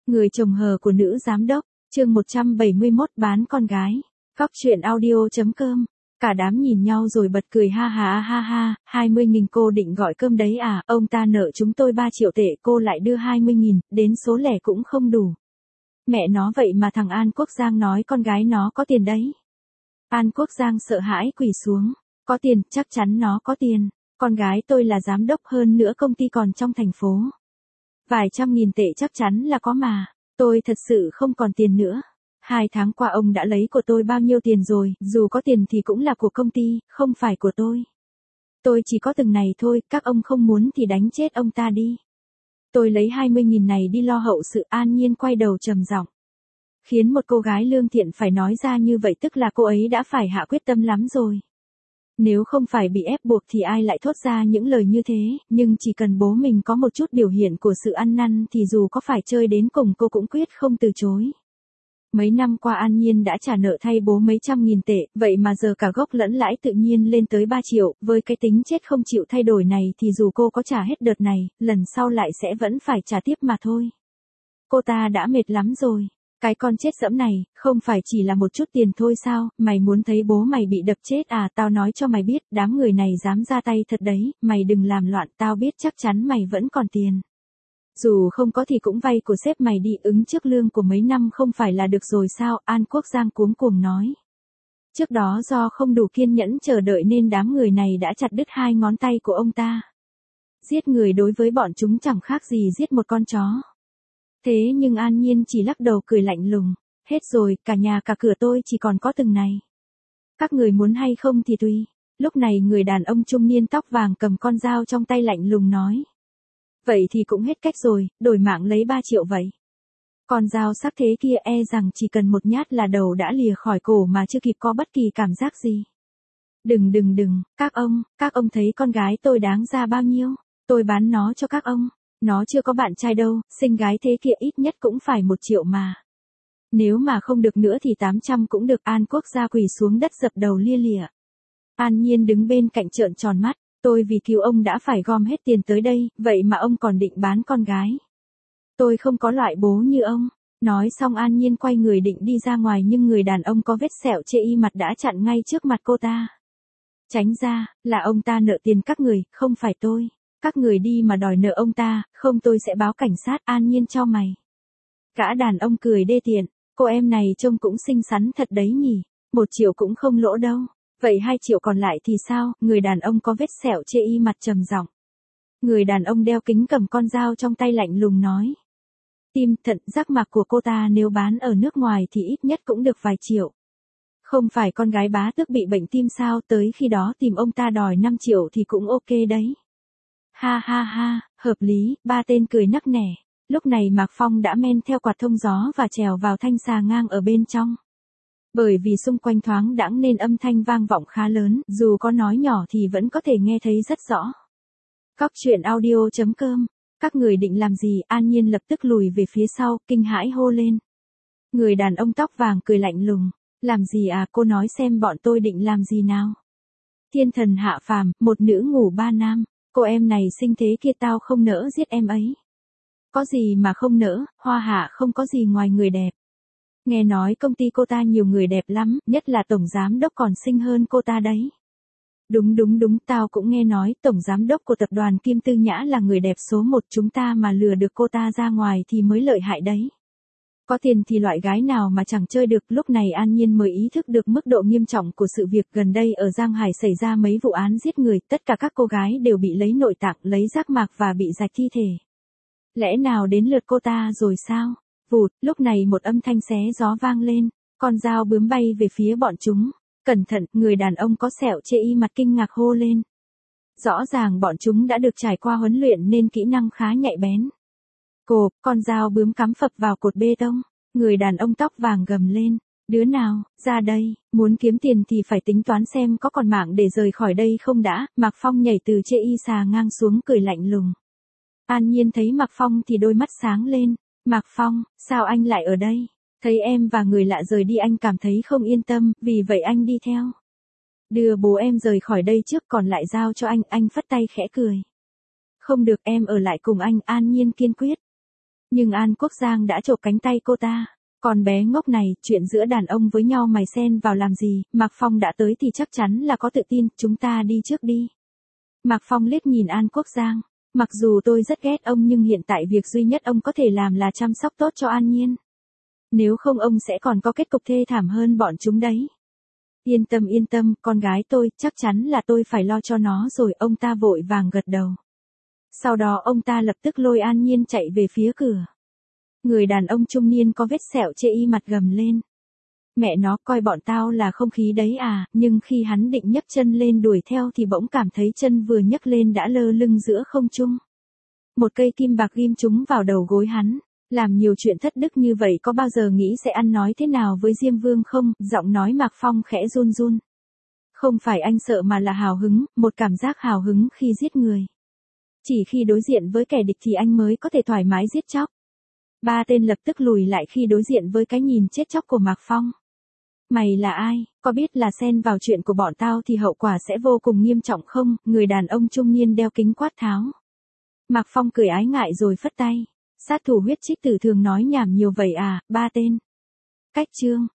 Người chồng hờ của nữ giám đốc, chương 171 bán con gái. Góc truyện audio.com. Cả đám nhìn nhau rồi bật cười ha ha, 20.000 cô định gọi cơm đấy à, ông ta nợ chúng tôi 3 triệu tệ cô lại đưa 20.000, đến số lẻ cũng không đủ. Mẹ nó vậy mà thằng An Quốc Giang nói con gái nó có tiền đấy. An Quốc Giang sợ hãi quỳ xuống, có tiền, chắc chắn nó có tiền, con gái tôi là giám đốc hơn nữa công ty còn trong thành phố. Vài trăm nghìn tệ chắc chắn là có mà, tôi thật sự không còn tiền nữa. 2 tháng qua ông đã lấy của tôi bao nhiêu tiền rồi, dù có tiền thì cũng là của công ty, không phải của tôi. Tôi chỉ có từng này thôi, các ông không muốn thì đánh chết ông ta đi. Tôi lấy 20.000 này đi lo hậu sự. An Nhiên quay đầu trầm giọng. Khiến một cô gái lương thiện phải nói ra như vậy tức là cô ấy đã phải hạ quyết tâm lắm rồi. Nếu không phải bị ép buộc thì ai lại thốt ra những lời như thế, nhưng chỉ cần bố mình có một chút biểu hiện của sự ăn năn thì dù có phải chơi đến cùng cô cũng quyết không từ chối. Mấy năm qua An Nhiên đã trả nợ thay bố mấy trăm nghìn tệ, vậy mà giờ cả gốc lẫn lãi tự nhiên lên tới 3 triệu, với cái tính chết không chịu thay đổi này thì dù cô có trả hết đợt này, lần sau lại sẽ vẫn phải trả tiếp mà thôi. Cô ta đã mệt lắm rồi. Cái con chết dẫm này, không phải chỉ là một chút tiền thôi sao, mày muốn thấy bố mày bị đập chết à, tao nói cho mày biết, đám người này dám ra tay thật đấy, mày đừng làm loạn, tao biết chắc chắn mày vẫn còn tiền. Dù không có thì cũng vay của sếp mày đi, ứng trước lương của mấy năm không phải là được rồi sao, An Quốc Giang cuống cuồng nói. Trước đó do không đủ kiên nhẫn chờ đợi nên đám người này đã chặt đứt 2 ngón tay của ông ta. Giết người đối với bọn chúng chẳng khác gì giết một con chó. Thế nhưng An Nhiên chỉ lắc đầu cười lạnh lùng, hết rồi, cả nhà cả cửa tôi chỉ còn có từng này. Các người muốn hay không thì tùy. Lúc này người đàn ông trung niên tóc vàng cầm con dao trong tay lạnh lùng nói. Vậy thì cũng hết cách rồi, đổi mạng lấy 3 triệu vậy. Con dao sắc thế kia e rằng chỉ cần một nhát là đầu đã lìa khỏi cổ mà chưa kịp có bất kỳ cảm giác gì. Đừng, các ông thấy con gái tôi đáng ra bao nhiêu, tôi bán nó cho các ông. Nó chưa có bạn trai đâu, xinh gái thế kia ít nhất cũng phải 1 triệu mà. Nếu mà không được nữa thì 800 cũng được. An Quốc gia quỳ xuống đất dập đầu lia lịa. An Nhiên đứng bên cạnh trợn tròn mắt, tôi vì cứu ông đã phải gom hết tiền tới đây, vậy mà ông còn định bán con gái. Tôi không có loại bố như ông. Nói xong An Nhiên quay người định đi ra ngoài nhưng người đàn ông có vết sẹo chê y mặt đã chặn ngay trước mặt cô ta. Tránh ra, là ông ta nợ tiền các người, không phải tôi. Các người đi mà đòi nợ ông ta, không tôi sẽ báo cảnh sát. An Nhiên cho mày. Gã đàn ông cười đê tiện, cô em này trông cũng xinh xắn thật đấy nhỉ, 1 triệu cũng không lỗ đâu, vậy 2 triệu còn lại thì sao, người đàn ông có vết sẹo chê y mặt trầm giọng. Người đàn ông đeo kính cầm con dao trong tay lạnh lùng nói. Tim, thận, giác mạc của cô ta nếu bán ở nước ngoài thì ít nhất cũng được vài triệu. Không phải con gái bá tước bị bệnh tim sao, tới khi đó tìm ông ta đòi 5 triệu thì cũng ok đấy. Ha, hợp lý, 3 tên cười nắc nẻ. Lúc này Mạc Phong đã men theo quạt thông gió và trèo vào thanh xà ngang ở bên trong. Bởi vì xung quanh thoáng đãng nên âm thanh vang vọng khá lớn, dù có nói nhỏ thì vẫn có thể nghe thấy rất rõ. Góc truyện audio.com. Các người định làm gì? An Nhiên lập tức lùi về phía sau, kinh hãi hô lên. Người đàn ông tóc vàng cười lạnh lùng. Làm gì à, cô nói xem bọn tôi định làm gì nào? Thiên thần hạ phàm, một nữ ngủ 3 nam. Cô em này xinh thế kia tao không nỡ giết em ấy. Có gì mà không nỡ, Hoa Hạ không có gì ngoài người đẹp. Nghe nói công ty cô ta nhiều người đẹp lắm, nhất là tổng giám đốc còn xinh hơn cô ta đấy. Đúng, tao cũng nghe nói tổng giám đốc của tập đoàn Kim Tư Nhã là người đẹp số 1, chúng ta mà lừa được cô ta ra ngoài thì mới lợi hại đấy. Có tiền thì loại gái nào mà chẳng chơi được. Lúc này An Nhiên mới ý thức được mức độ nghiêm trọng của sự việc. Gần đây ở Giang Hải xảy ra mấy vụ án giết người, tất cả các cô gái đều bị lấy nội tạng, lấy giác mạc và bị rạch thi thể. Lẽ nào đến lượt cô ta rồi sao? Vụt, lúc này một âm thanh xé gió vang lên, con dao bướm bay về phía bọn chúng. Cẩn thận, người đàn ông có sẹo chê y mặt kinh ngạc hô lên. Rõ ràng bọn chúng đã được trải qua huấn luyện nên kỹ năng khá nhạy bén. Cộp, con dao bướm cắm phập vào cột bê tông. Người đàn ông tóc vàng gầm lên. Đứa nào, ra đây, muốn kiếm tiền thì phải tính toán xem có còn mạng để rời khỏi đây không đã. Mạc Phong nhảy từ chê y xà ngang xuống cười lạnh lùng. An Nhiên thấy Mạc Phong thì đôi mắt sáng lên. Mạc Phong, sao anh lại ở đây? Thấy em và người lạ rời đi anh cảm thấy không yên tâm, vì vậy anh đi theo. Đưa bố em rời khỏi đây trước còn lại giao cho anh phất tay khẽ cười. Không được, em ở lại cùng anh. An Nhiên kiên quyết. Nhưng An Quốc Giang đã chộp cánh tay cô ta. Con bé ngốc này, chuyện giữa đàn ông với nhau mày xen vào làm gì, Mạc Phong đã tới thì chắc chắn là có tự tin, chúng ta đi trước đi. Mạc Phong liếc nhìn An Quốc Giang. Mặc dù tôi rất ghét ông nhưng hiện tại việc duy nhất ông có thể làm là chăm sóc tốt cho An Nhiên. Nếu không ông sẽ còn có kết cục thê thảm hơn bọn chúng đấy. Yên tâm, con gái tôi, chắc chắn là tôi phải lo cho nó rồi, ông ta vội vàng gật đầu. Sau đó ông ta lập tức lôi An Nhiên chạy về phía cửa. Người đàn ông trung niên có vết sẹo chê y mặt gầm lên. Mẹ nó, coi bọn tao là không khí đấy à, nhưng khi hắn định nhấc chân lên đuổi theo thì bỗng cảm thấy chân vừa nhấc lên đã lơ lửng giữa không trung. Một cây kim bạc ghim trúng vào đầu gối hắn. Làm nhiều chuyện thất đức như vậy có bao giờ nghĩ sẽ ăn nói thế nào với Diêm Vương không? Giọng nói Mạc Phong khẽ run run. Không phải anh sợ mà là hào hứng, một cảm giác hào hứng khi giết người. Chỉ khi đối diện với kẻ địch thì anh mới có thể thoải mái giết chóc. Ba tên lập tức lùi lại khi đối diện với cái nhìn chết chóc của Mạc Phong. Mày là ai, có biết là xen vào chuyện của bọn tao thì hậu quả sẽ vô cùng nghiêm trọng không? Người đàn ông trung niên đeo kính quát tháo. Mạc Phong cười ái ngại rồi phất tay. Sát thủ huyết trích tử thường nói nhảm nhiều vậy à, ba tên. Cách chương.